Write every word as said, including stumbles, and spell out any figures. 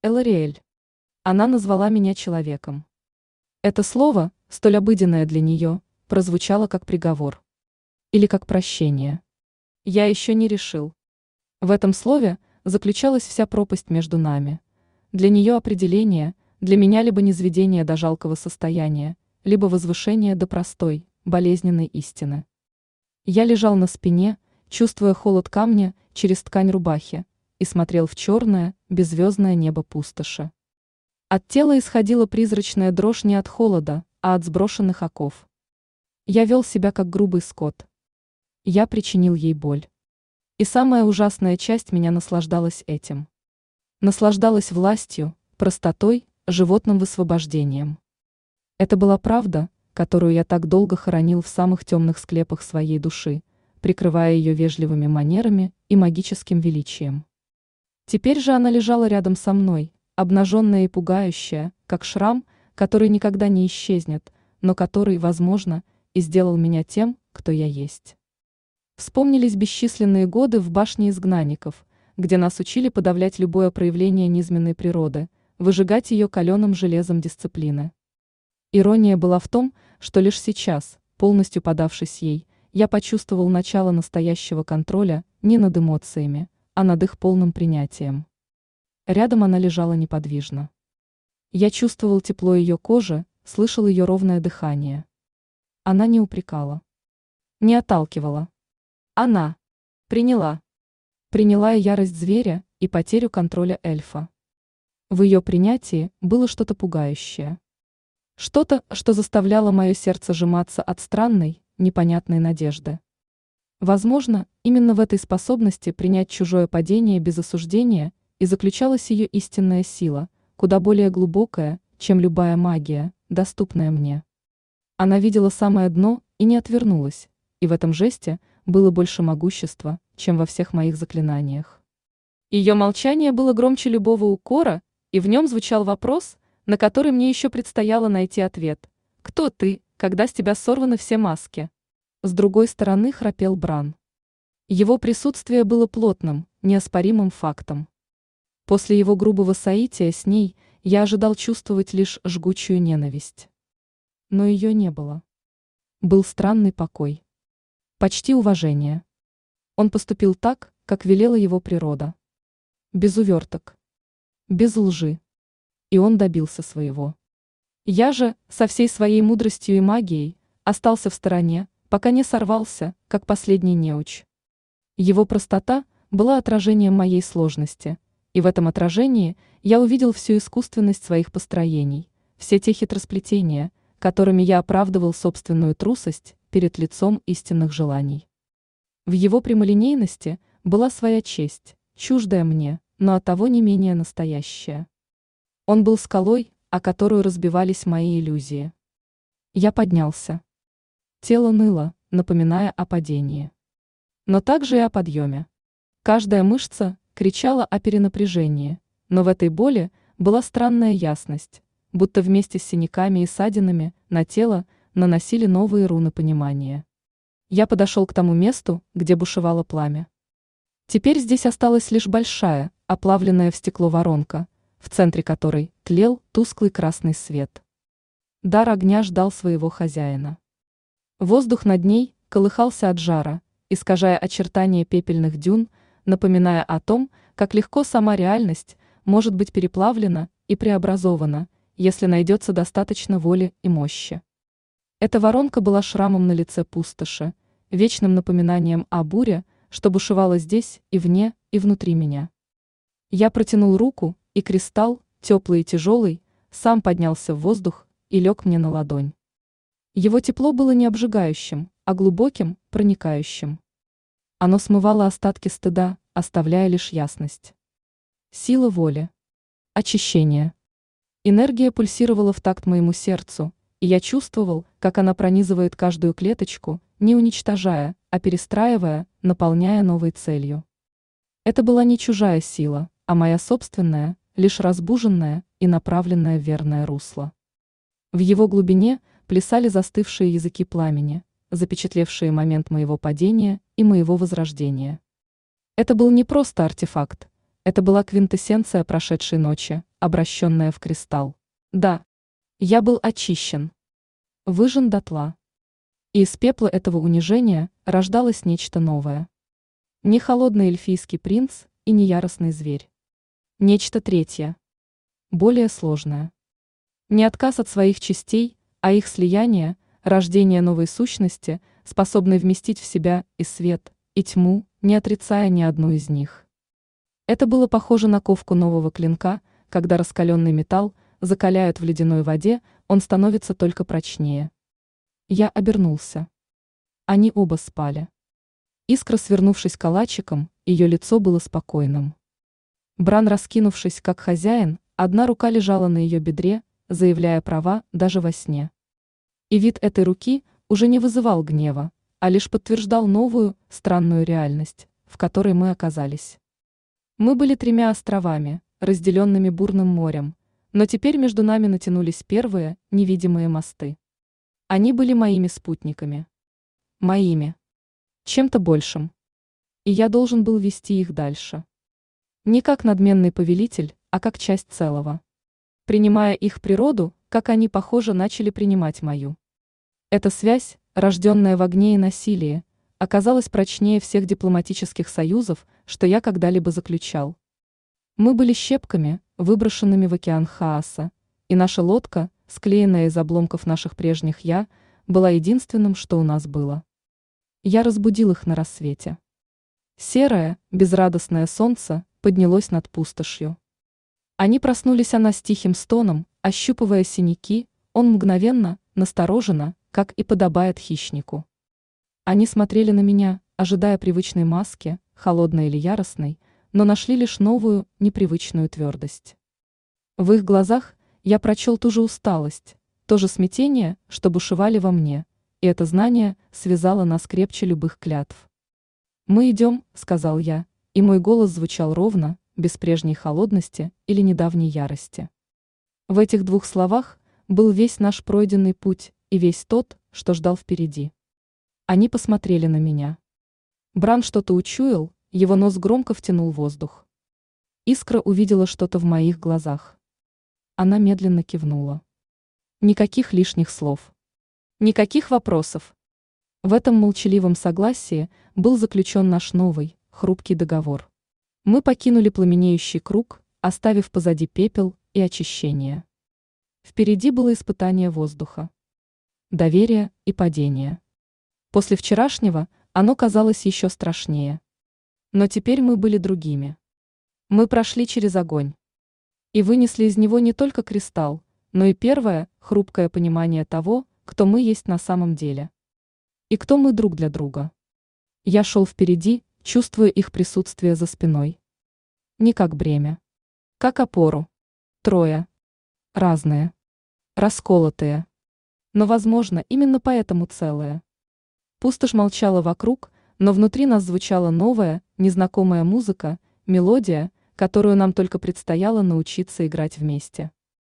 Элариэль. Она назвала меня человеком. Это слово, столь обыденное для нее, прозвучало как приговор. Или как прощение. Я еще не решил. В этом слове заключалась вся пропасть между нами. Для нее определение, для меня либо низведение до жалкого состояния, либо возвышение до простой, болезненной истины. Я лежал на спине, чувствуя холод камня через ткань рубахи, и смотрел в черное, беззвездное небо пустоши. От тела исходила призрачная дрожь не от холода, а от сброшенных оков. Я вел себя как грубый скот. Я причинил ей боль. И самая ужасная часть меня наслаждалась этим. Наслаждалась властью, простотой, животным высвобождением. Это была правда, которую я так долго хоронил в самых темных склепах своей души, прикрывая ее вежливыми манерами и магическим величием. Теперь же она лежала рядом со мной, обнаженная и пугающая, как шрам, который никогда не исчезнет, но который, возможно, и сделал меня тем, кто я есть. Вспомнились бесчисленные годы в башне изгнанников, где нас учили подавлять любое проявление низменной природы, выжигать ее каленым железом дисциплины. Ирония была в том, что лишь сейчас, полностью подавшись ей, я почувствовал начало настоящего контроля не над эмоциями, а над их полным принятием. Рядом она лежала неподвижно. Я чувствовал тепло ее кожи, слышал ее ровное дыхание. Она не упрекала. Не отталкивала. Она приняла. Приняла и ярость зверя, и потерю контроля эльфа. В ее принятии было что-то пугающее. Что-то, что заставляло мое сердце сжиматься от странной, непонятной надежды. Возможно, именно в этой способности принять чужое падение без осуждения и заключалась ее истинная сила, куда более глубокая, чем любая магия, доступная мне. Она видела самое дно и не отвернулась, и в этом жесте было больше могущества, чем во всех моих заклинаниях. Ее молчание было громче любого укора, и в нем звучал вопрос, на который мне еще предстояло найти ответ. «Кто ты, когда с тебя сорваны все маски?» С другой стороны храпел Бран. Его присутствие было плотным, неоспоримым фактом. После его грубого соития с ней я ожидал чувствовать лишь жгучую ненависть. Но ее не было. Был странный покой. Почти уважение. Он поступил так, как велела его природа. Без уверток. Без лжи. И он добился своего. Я же, со всей своей мудростью и магией, остался в стороне, пока не сорвался, как последний неуч. Его простота была отражением моей сложности, и в этом отражении я увидел всю искусственность своих построений, все те хитросплетения, которыми я оправдывал собственную трусость перед лицом истинных желаний. В его прямолинейности была своя честь, чуждая мне, но оттого не менее настоящая. Он был скалой, о которую разбивались мои иллюзии. Я поднялся. Тело ныло, напоминая о падении. Но также и о подъеме. Каждая мышца кричала о перенапряжении, но в этой боли была странная ясность, будто вместе с синяками и ссадинами на тело наносили новые руны понимания. Я подошел к тому месту, где бушевало пламя. Теперь здесь осталась лишь большая, оплавленная в стекло воронка, в центре которой тлел тусклый красный свет. Дар огня ждал своего хозяина. Воздух над ней колыхался от жара, искажая очертания пепельных дюн, напоминая о том, как легко сама реальность может быть переплавлена и преобразована, если найдется достаточно воли и мощи. Эта воронка была шрамом на лице пустоши, вечным напоминанием о буре, что бушевало здесь и вне, и внутри меня. Я протянул руку, и кристалл, теплый и тяжелый, сам поднялся в воздух и лег мне на ладонь. Его тепло было не обжигающим, а глубоким, проникающим. Оно смывало остатки стыда, оставляя лишь ясность. Сила воли. Очищение. Энергия пульсировала в такт моему сердцу, и я чувствовал, как она пронизывает каждую клеточку, не уничтожая, а перестраивая, наполняя новой целью. Это была не чужая сила, а моя собственная, лишь разбуженная и направленная в верное русло. В его глубине плясали застывшие языки пламени, запечатлевшие момент моего падения и моего возрождения. Это был не просто артефакт, это была квинтэссенция прошедшей ночи, обращенная в кристалл. Да, я был очищен, выжжен дотла. И из пепла этого унижения рождалось нечто новое. Не холодный эльфийский принц и не яростный зверь. Нечто третье, более сложное. Не отказ от своих частей, а их слияние, рождение новой сущности, способной вместить в себя и свет, и тьму, не отрицая ни одну из них. Это было похоже на ковку нового клинка, когда раскаленный металл закаляют в ледяной воде, он становится только прочнее. Я обернулся. Они оба спали. Искра, свернувшись калачиком, ее лицо было спокойным. Бран, раскинувшись как хозяин, одна рука лежала на ее бедре, заявляя права даже во сне. И вид этой руки уже не вызывал гнева, а лишь подтверждал новую, странную реальность, в которой мы оказались. Мы были тремя островами, разделенными бурным морем, но теперь между нами натянулись первые, невидимые мосты. Они были моими спутниками. Моими. Чем-то большим. И я должен был вести их дальше. Не как надменный повелитель, а как часть целого. Принимая их природу, как они, похоже, начали принимать мою. Эта связь, рожденная в огне и насилии, оказалась прочнее всех дипломатических союзов, что я когда-либо заключал. Мы были щепками, выброшенными в океан хаоса, и наша лодка, склеенная из обломков наших прежних «я», была единственным, что у нас было. Я разбудил их на рассвете. Серое, безрадостное солнце поднялось над пустошью. Они проснулись, она с тихим стоном, ощупывая синяки, он мгновенно, настороженно, как и подобает хищнику. Они смотрели на меня, ожидая привычной маски, холодной или яростной, но нашли лишь новую, непривычную твердость. В их глазах я прочел ту же усталость, то же смятение, что бушевали во мне, и это знание связало нас крепче любых клятв. «Мы идем», — сказал я, и мой голос звучал ровно, без прежней холодности или недавней ярости. В этих двух словах был весь наш пройденный путь и весь тот, что ждал впереди. Они посмотрели на меня. Бран что-то учуял, его нос громко втянул воздух. Искра увидела что-то в моих глазах. Она медленно кивнула. Никаких лишних слов. Никаких вопросов. В этом молчаливом согласии был заключен наш новый, хрупкий договор. Мы покинули пламенеющий круг, оставив позади пепел и очищение. Впереди было испытание воздуха. Доверие и падение. После вчерашнего оно казалось еще страшнее. Но теперь мы были другими. Мы прошли через огонь. И вынесли из него не только кристалл, но и первое, хрупкое понимание того, кто мы есть на самом деле. И кто мы друг для друга. Я шел впереди, чувствуя их присутствие за спиной. Не как бремя. Как опору. Трое. Разные. Расколотые. Но, возможно, именно поэтому целое. Пустошь молчала вокруг, но внутри нас звучала новая, незнакомая музыка, мелодия, которую нам только предстояло научиться играть вместе.